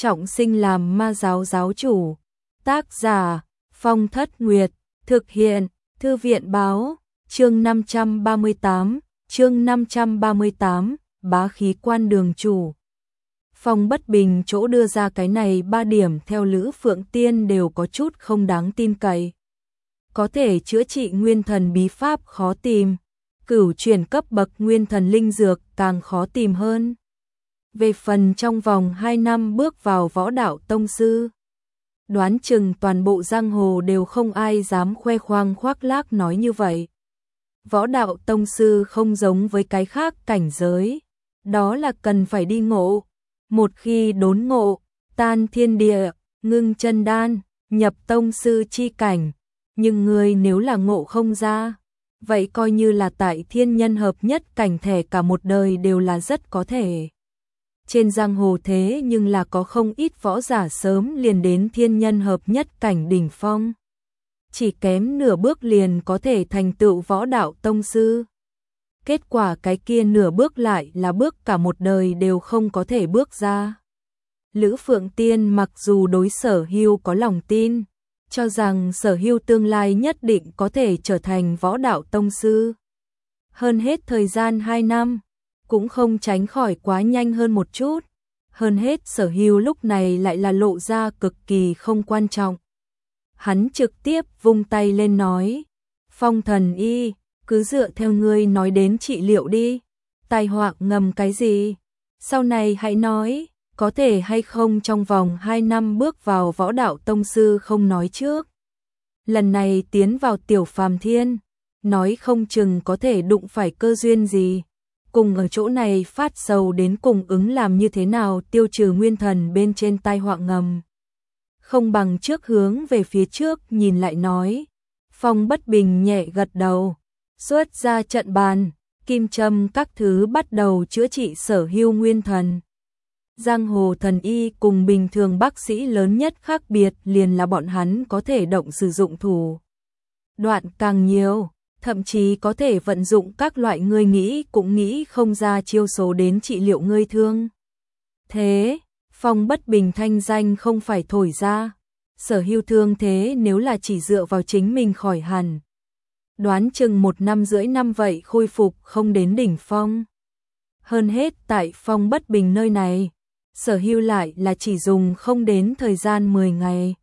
trọng sinh làm ma giáo giáo chủ. Tác giả Phong Thất Nguyệt, thực hiện Thư viện báo, chương 538, bá khí quan đường chủ. Phong Bất Bình chỗ đưa ra cái này 3 điểm theo Lữ Phượng Tiên đều có chút không đáng tin cậy. Có thể chữa trị nguyên thần bí pháp khó tìm, cửu chuyển cấp bậc nguyên thần linh dược càng khó tìm hơn. Về phần trong vòng 2 năm bước vào võ đạo tông sư, đoán chừng toàn bộ giang hồ đều không ai dám khoe khoang khoác lác nói như vậy. Võ đạo tông sư không giống với cái khác cảnh giới, đó là cần phải đi ngộ. Một khi đốn ngộ, tan thiên địa, ngưng chân đan, nhập tông sư chi cảnh. Nhưng người nếu là ngộ không ra, vậy coi như là tại thiên nhân hợp nhất cảnh thể cả một đời đều là rất có thể. Trên giang hồ thế nhưng là có không ít võ giả sớm liền đến thiên nhân hợp nhất cảnh đỉnh phong. Chỉ kém nửa bước liền có thể thành tựu võ đạo tông sư. Kết quả cái kia nửa bước lại là bước cả một đời đều không có thể bước ra. Lữ Phượng Tiên mặc dù đối Sở Hưu có lòng tin, cho rằng Sở Hưu tương lai nhất định có thể trở thành võ đạo tông sư. Hơn hết thời gian 2 năm, cũng không tránh khỏi quá nhanh hơn một chút. Hơn hết Sở Hưu lúc này lại là lộ ra cực kỳ không quan trọng. Hắn trực tiếp vung tay lên nói, Phong thần y, cứ dựa theo ngươi nói đến trị liệu đi. Tai họa ngầm cái gì? Sau này hãy nói, có thể hay không trong vòng 2 năm bước vào võ đạo tông sư không nói trước. Lần này tiến vào tiểu phàm thiên, nói không chừng có thể đụng phải cơ duyên gì. Cùng ở chỗ này phát sầu đến cùng ứng làm như thế nào tiêu trừ nguyên thần bên trên tai họa ngầm. Không bằng trước hướng về phía trước nhìn lại nói. Phong Bất Bình nhẹ gật đầu, xuất ra trận bàn, kim châm các thứ bắt đầu chữa trị Sở Hưu nguyên thần. Giang hồ thần y cùng bình thường bác sĩ lớn nhất khác biệt liền là bọn hắn có thể động sử dụng thủ đoạn càng nhiều, thậm chí có thể vận dụng các loại ngươi nghĩ cũng nghĩ không ra chiêu số đến trị liệu ngươi thương. Thế, Phong Bất Bình thanh danh không phải thổi ra, Sở Hưu thương thế nếu là chỉ dựa vào chính mình khỏi hẳn. Đoán chừng 1 năm rưỡi năm vậy khôi phục không đến đỉnh phong. Hơn hết tại Phong Bất Bình nơi này, Sở Hưu lại là chỉ dùng không đến thời gian 10 ngày.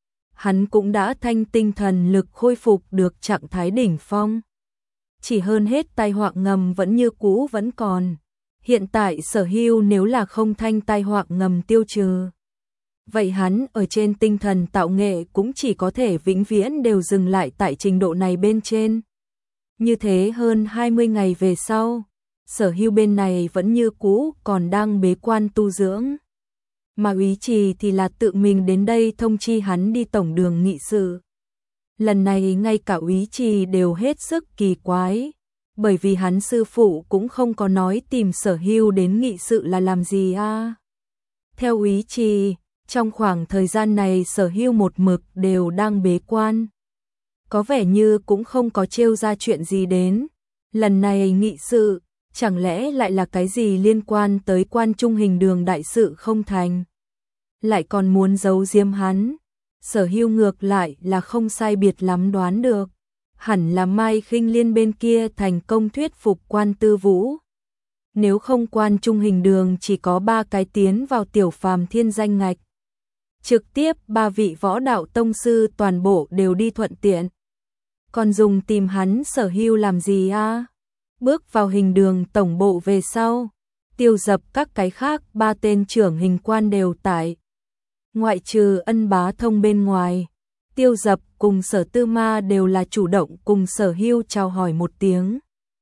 Hắn cũng đã thanh tinh thần lực khôi phục được trạng thái đỉnh phong. Chỉ hơn hết tai họa ngầm vẫn như cũ vẫn còn. Hiện tại Sở Hưu nếu là không thanh tai họa ngầm tiêu trừ, vậy hắn ở trên tinh thần tạo nghệ cũng chỉ có thể vĩnh viễn đều dừng lại tại trình độ này bên trên. Như thế hơn 20 ngày về sau, Sở Hưu bên này vẫn như cũ còn đang bế quan tu dưỡng. Mà Úy Trì thì là tự mình đến đây thông chi hắn đi tổng đường nghị sự. Lần này ngay cả Úy Trì đều hết sức kỳ quái, bởi vì hắn sư phụ cũng không có nói tìm Sở Hưu đến nghị sự là làm gì a. Theo Úy Trì, trong khoảng thời gian này Sở Hưu một mực đều đang bế quan. Có vẻ như cũng không có trêu ra chuyện gì đến. Lần này nghị sự, chẳng lẽ lại là cái gì liên quan tới Quan Trung Hình Đường đại sự không thành? Lại còn muốn giấu giếm hắn. Sở Hưu ngược lại là không sai biệt lắm đoán được. Hẳn là Mai Khinh Liên bên kia thành công thuyết phục Quan Tư Vũ. Nếu không Quan Trung Hình Đường chỉ có 3 cái tiến vào tiểu phàm thiên danh ngạch. Trực tiếp 3 vị võ đạo tông sư toàn bộ đều đi thuận tiện. Còn dùng tìm hắn Sở Hưu làm gì a? Bước vào Hình Đường tổng bộ về sau, tiêu dập các cái khác 3 tên trưởng hình quan đều tại. Ngoại trừ Ân Bá Thông bên ngoài, tiêu dập cùng Sở Tư Ma đều là chủ động cùng Sở Hưu chào hỏi một tiếng.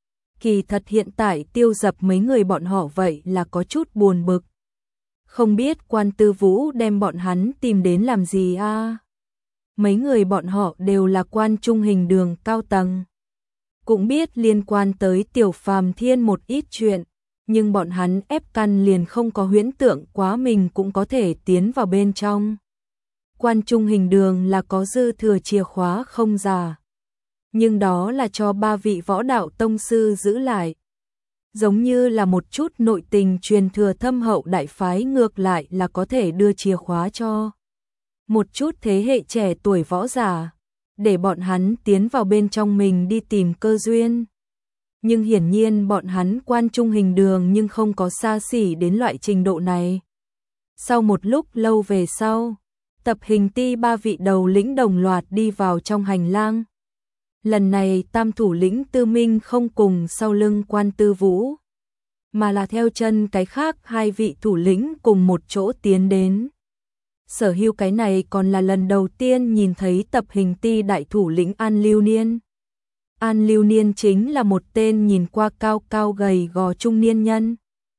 Kỳ thật hiện tại tiêu dập mấy người bọn họ vậy là có chút buồn bực. Không biết Quan Tư Vũ đem bọn hắn tìm đến làm gì a? Mấy người bọn họ đều là Quan Trung Hình Đường cao tầng. Cũng biết liên quan tới tiểu phàm thiên một ít chuyện, nhưng bọn hắn ép căn liền không có huyễn tượng quá mình cũng có thể tiến vào bên trong. Quan Trung Hình Đường là có dư thừa chìa khóa không giả, nhưng đó là cho 3 vị võ đạo tông sư giữ lại. giống như là một chút nội tình truyền thừa thâm hậu đại phái ngược lại là có thể đưa chìa khóa cho một chút thế hệ trẻ tuổi võ giả, để bọn hắn tiến vào bên trong mình đi tìm cơ duyên. Nhưng hiển nhiên bọn hắn Quan Trung Hình Đường nhưng không có xa xỉ đến loại trình độ này. Sau một lúc lâu về sau, Tập Hình Ti ba vị đầu lĩnh đồng loạt đi vào trong hành lang. Lần này tam thủ lĩnh Tư Minh không cùng sau lưng Quan Tư Vũ, mà là theo chân cái khác hai vị thủ lĩnh cùng một chỗ tiến đến. Sở Hưu cái này còn là lần đầu tiên nhìn thấy Tập Hình Ti đại thủ lĩnh An Lưu Niên. An Lưu Niên chính là một tên nhìn qua cao cao gầy gò trung niên nhân.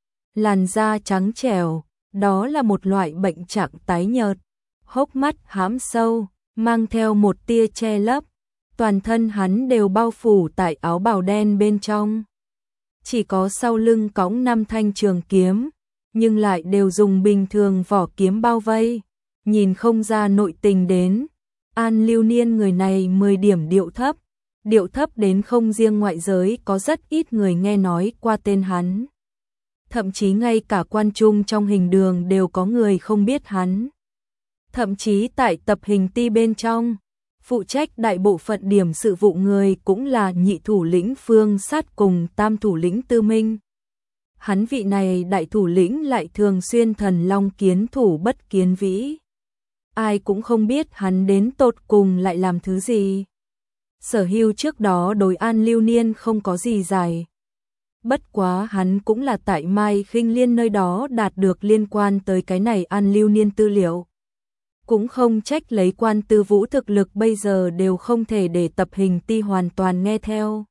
Làn da trắng trẻo, đó là một loại bệnh trạng tái nhợt, hốc mắt hãm sâu, mang theo một tia che lấp. Toàn thân hắn đều bao phủ tại áo bào đen bên trong. Chỉ có sau lưng cõng 5 thanh trường kiếm, nhưng lại đều dùng bình thường vỏ kiếm bao vây, nhìn không ra nội tình đến. An Lưu Niên người này 10 điểm điệu thấp đến không riêng ngoại giới có rất ít người nghe nói qua tên hắn. Thậm chí ngay cả Quan Trung trong Hình Đường đều có người không biết hắn. Thậm chí tại Tập Hình Ti bên trong, phụ trách đại bộ phận điểm sự vụ người cũng là nhị thủ lĩnh Phương Sát cùng tam thủ lĩnh Tư Minh. Hắn vị này đại thủ lĩnh lại thường xuyên thần long kiến thủ bất kiến vĩ. Ai cũng không biết hắn đến tột cùng lại làm thứ gì. Sở Hưu trước đó đối An Lưu Niên không có gì giải. Bất quá hắn cũng là tại Mai Khinh Liên nơi đó đạt được liên quan tới cái này An Lưu Niên tư liệu. Cũng không trách lấy Quan Tư Vũ thực lực bây giờ đều không thể để Tập Hình Ti hoàn toàn nghe theo.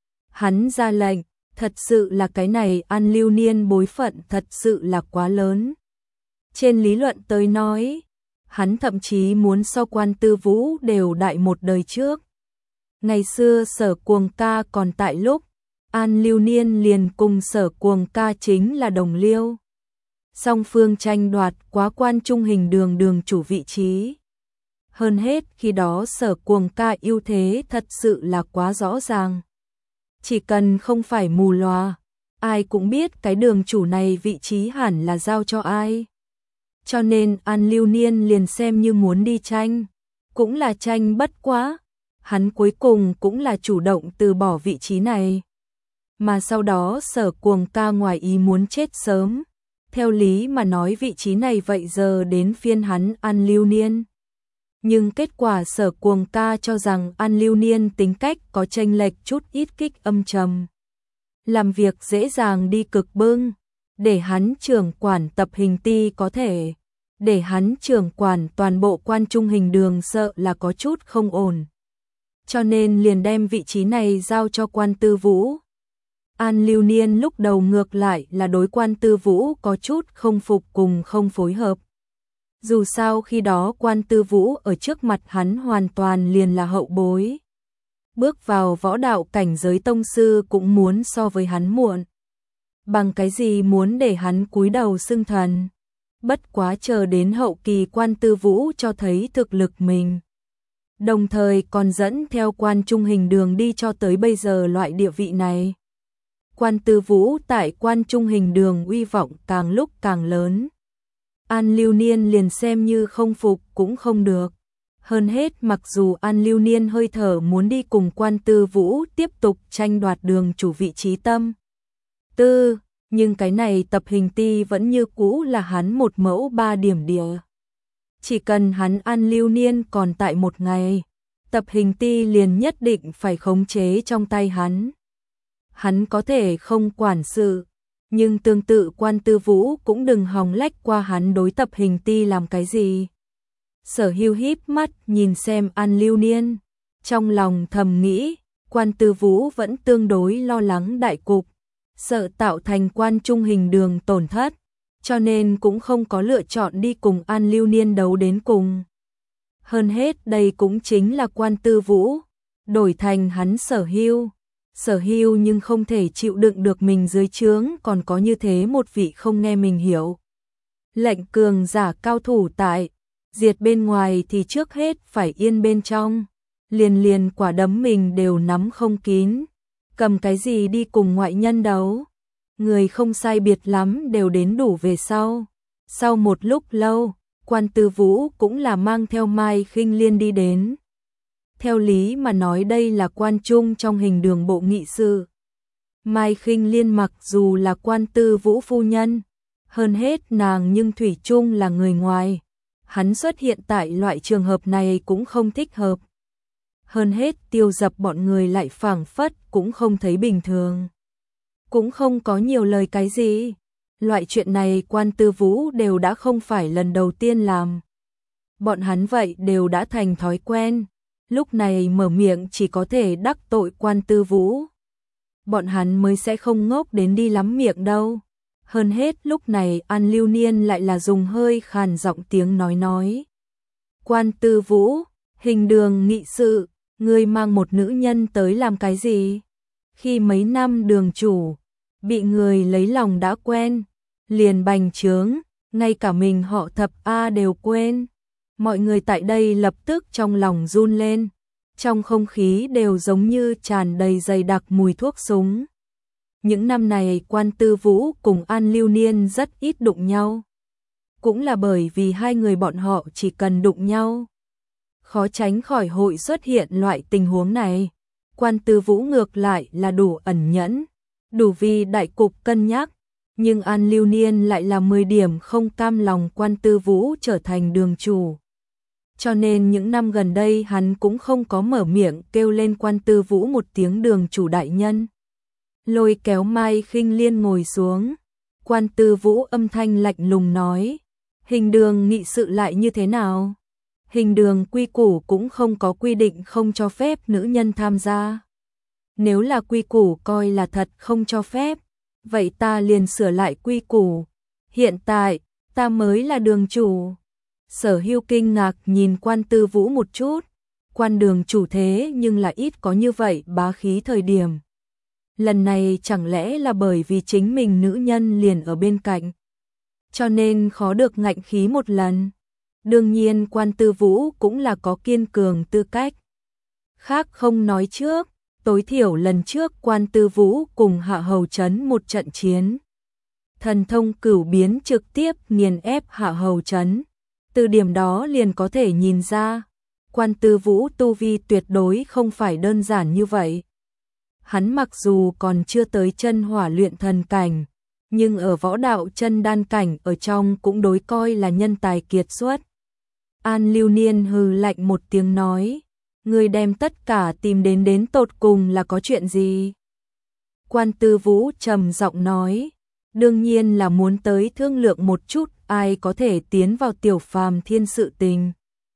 Hắn ra lệnh, thật sự là cái này An Lưu Niên bối phận thật sự là quá lớn. Trên lý luận tới nói, hắn thậm chí muốn so Quan Tư Vũ đều đại một đời trước. Ngày xưa Sở Cuồng Ca còn tại lúc, An Lưu Niên liền cùng Sở Cuồng Ca chính là đồng liêu. Song phương tranh đoạt quá Quan Trung Hình Đường đường chủ vị trí. Hơn hết khi đó Sở Cuồng Ca ưu thế thật sự là quá rõ ràng. Chỉ cần không phải mù loà, ai cũng biết cái đường chủ này vị trí hẳn là giao cho ai. Cho nên An Lưu Niên liền xem như muốn đi tranh, cũng là tranh bất quá. Hắn cuối cùng cũng là chủ động từ bỏ vị trí này. Mà sau đó Sở Cuồng Ca ngoài ý muốn chết sớm. Theo lý mà nói vị trí này vậy giờ đến phiên hắn An Lưu Niên. Nhưng kết quả Sở Cuồng Ca cho rằng An Lưu Niên tính cách có chênh lệch chút ít kích âm trầm. Làm việc dễ dàng đi cực bưng, để hắn trưởng quản Tập Hình Ti có thể, để hắn trưởng quản toàn bộ Quan Trung Hình Đường sợ là có chút không ổn. Cho nên liền đem vị trí này giao cho Quan Tư Vũ. An Lưu Niên lúc đầu ngược lại là đối Quan Tư Vũ có chút không phục cùng không phối hợp. Dù sao khi đó Quan Tư Vũ ở trước mặt hắn hoàn toàn liền là hậu bối. Bước vào võ đạo cảnh giới tông sư cũng muốn so với hắn muộn. Bằng cái gì muốn để hắn cúi đầu xưng thần. Bất quá chờ đến hậu kỳ Quan Tư Vũ cho thấy thực lực mình. Đồng thời còn dẫn theo Quan Trung Hình Đường đi cho tới bây giờ loại địa vị này. Quan Tư Vũ tại Quan Trung Hình Đường uy vọng càng lúc càng lớn. An Lưu Niên liền xem như không phục cũng không được. Hơn hết mặc dù An Lưu Niên hơi thở muốn đi cùng Quan Tư Vũ tiếp tục tranh đoạt đường chủ vị trí tâm tư, nhưng cái này Tập Hình Ti vẫn như cũ là hắn một mẫu 3 điểm địa. Chỉ cần hắn An Lưu Niên còn tại một ngày, Tập Hình Ti liền nhất định phải khống chế trong tay hắn. Hắn có thể không quản sự, nhưng tương tự Quan Tư Vũ cũng đừng hòng lách qua hắn đối Tập Hình Ti làm cái gì. Sở Hưu híp mắt nhìn xem An Lưu Niên, trong lòng thầm nghĩ, Quan Tư Vũ vẫn tương đối lo lắng đại cục, sợ tạo thành Quan Trung Hình Đường tổn thất, cho nên cũng không có lựa chọn đi cùng An Lưu Niên đấu đến cùng. Hơn hết đây cũng chính là Quan Tư Vũ, đổi thành hắn Sở Hưu nhưng không thể chịu đựng được mình dưới trướng còn có như thế một vị không nghe mình hiểu. Lệnh cường giả cao thủ tại, diệt bên ngoài thì trước hết phải yên bên trong, liền quả đấm mình đều nắm không kín, cầm cái gì đi cùng ngoại nhân đấu. người không sai biệt lắm đều đến đủ về sau. Sau một lúc lâu, Quan Tư Vũ cũng là mang theo Mai Khinh Liên đi đến. Theo lý mà nói đây là quan trung trong Hình Đường bộ nghị sự. Mai Khinh Liên mặc dù là Quan Tư Vũ phu nhân, hơn hết nàng nhưng thủy chung là người ngoài. Hắn xuất hiện tại loại trường hợp này cũng không thích hợp. Hơn hết Tiêu Dập bọn người lại phảng phất cũng không thấy bình thường. Cũng không có nhiều lời cái gì. Loại chuyện này Quan Tư Vũ đều đã không phải lần đầu tiên làm. Bọn hắn vậy đều đã thành thói quen. Lúc này mở miệng chỉ có thể đắc tội Quan Tư Vũ. Bọn hắn mới sẽ không ngốc đến đi lắm miệng đâu. Hơn hết lúc này An Lưu Niên lại là dùng hơi khàn giọng tiếng nói. Quan Tư Vũ, Hình Đường nghị sự, ngươi mang một nữ nhân tới làm cái gì? Khi mấy năm đường chủ, bị người lấy lòng đã quen, liền bành trướng, ngay cả mình họ Thập A đều quên. Mọi người tại đây lập tức trong lòng run lên, trong không khí đều giống như tràn đầy dày đặc mùi thuốc súng. Những năm này Quan Tư Vũ cùng An Lưu Niên rất ít đụng nhau. Cũng là bởi vì hai người bọn họ chỉ cần đụng nhau, khó tránh khỏi hội xuất hiện loại tình huống này. Quan Tư Vũ ngược lại là đủ ẩn nhẫn, đủ vì đại cục cân nhắc, nhưng An Lưu Niên lại là 10 điểm không cam lòng Quan Tư Vũ trở thành đường chủ. Cho nên những năm gần đây hắn cũng không có mở miệng kêu lên Quan Tư Vũ một tiếng đường chủ đại nhân. Lôi kéo Mai Khinh Liên ngồi xuống, Quan Tư Vũ âm thanh lạnh lùng nói, Hình Đường nghị sự lại như thế nào? Hình Đường quy củ cũng không có quy định không cho phép nữ nhân tham gia. Nếu là quy củ coi là thật không cho phép, vậy ta liền sửa lại quy củ. Hiện tại, ta mới là đường chủ. Sở Hưu kinh ngạc nhìn Quan Tư Vũ một chút, quan đường chủ thế nhưng là ít có như vậy bá khí thời điểm. Lần này chẳng lẽ là bởi vì chính mình nữ nhân liền ở bên cạnh, cho nên khó được ngạnh khí một lần. Đương nhiên Quan Tư Vũ cũng là có kiên cường tư cách. Khác không nói trước, tối thiểu lần trước Quan Tư Vũ cùng Hạ Hầu Trấn một trận chiến. Thần thông cửu biến trực tiếp nghiền ép Hạ Hầu Trấn. Từ điểm đó liền có thể nhìn ra, Quan Tư Vũ tu vi tuyệt đối không phải đơn giản như vậy. Hắn mặc dù còn chưa tới chân hỏa luyện thần cảnh, nhưng ở võ đạo chân đan cảnh ở trong cũng đối coi là nhân tài kiệt xuất. An Lưu Niên hừ lạnh một tiếng nói, người đem tất cả tìm đến tột cùng là có chuyện gì? Quan Tư Vũ trầm giọng nói, đương nhiên là muốn tới thương lượng một chút ai có thể tiến vào Tiểu Phàm Thiên sự tình.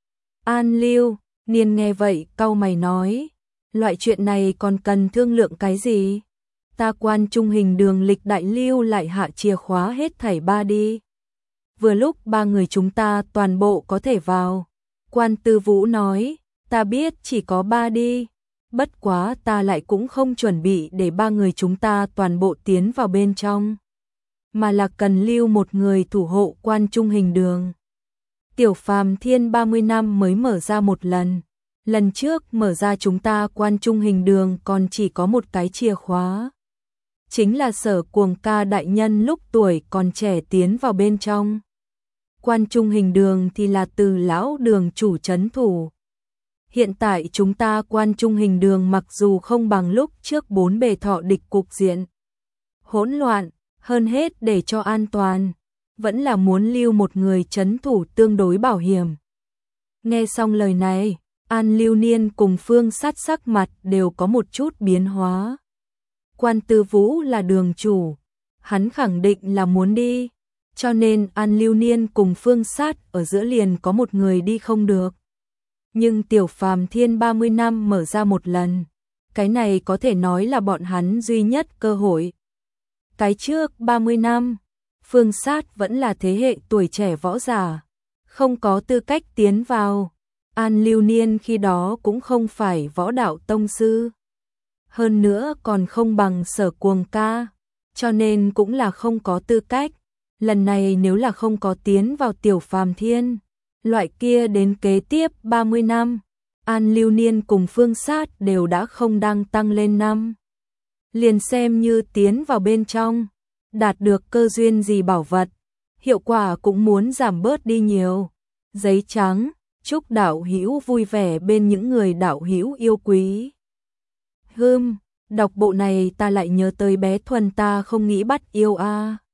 An Lưu Niên nghe vậy cau mày nói, loại chuyện này còn cần thương lượng cái gì? Ta Quan Trung Hình Đường lịch đại lưu lại hạ chìa khóa hết thảy 3 đi. Vừa lúc 3 người chúng ta toàn bộ có thể vào. Quan Tư Vũ nói, ta biết chỉ có 3 đi. Bất quá ta lại cũng không chuẩn bị để 3 người chúng ta toàn bộ tiến vào bên trong, mà là cần lưu một người thủ hộ Quan Trung Hình Đường. Tiểu Phàm Thiên 30 năm mới mở ra một lần. Lần trước mở ra chúng ta Quan Trung Hình Đường còn chỉ có một cái chìa khóa. Chính là Sở Cuồng Ca đại nhân lúc tuổi còn trẻ tiến vào bên trong. Quan Trung Hình Đường thì là từ lão đường chủ trấn thủ. Hiện tại chúng ta Quan Trung Hình Đường mặc dù không bằng lúc trước 4 bề thọ địch cục diện hỗn loạn, hơn hết để cho an toàn, vẫn là muốn lưu một người trấn thủ tương đối bảo hiểm. Nghe xong lời này, An Lưu Niên cùng Phương Sát sắc mặt đều có một chút biến hóa. Quan Tư Vũ là đường chủ, hắn khẳng định là muốn đi, cho nên An Lưu Niên cùng Phương Sát ở giữa liền có một người đi không được. Nhưng Tiểu Phàm Thiên 30 năm mở ra một lần, cái này có thể nói là bọn hắn duy nhất cơ hội. Cái trước 30 năm, Phương Sát vẫn là thế hệ tuổi trẻ võ giả, không có tư cách tiến vào. An Lưu Niên khi đó cũng không phải võ đạo tông sư, hơn nữa còn không bằng Sở Cuồng Ca, cho nên cũng là không có tư cách. Lần này nếu là không có tiến vào Tiểu Phàm Thiên, loại kia đến kế tiếp 30 năm, An Lưu Niên cùng Phương Sát đều đã không đang tăng lên năm. Liền xem như tiến vào bên trong, đạt được cơ duyên gì bảo vật, hiệu quả cũng muốn giảm bớt đi nhiều. Giấy trắng, chúc đạo hữu vui vẻ bên những người đạo hữu yêu quý. Đọc bộ này ta lại nhớ tới bé Thuần ta không nghĩ bắt yêu a.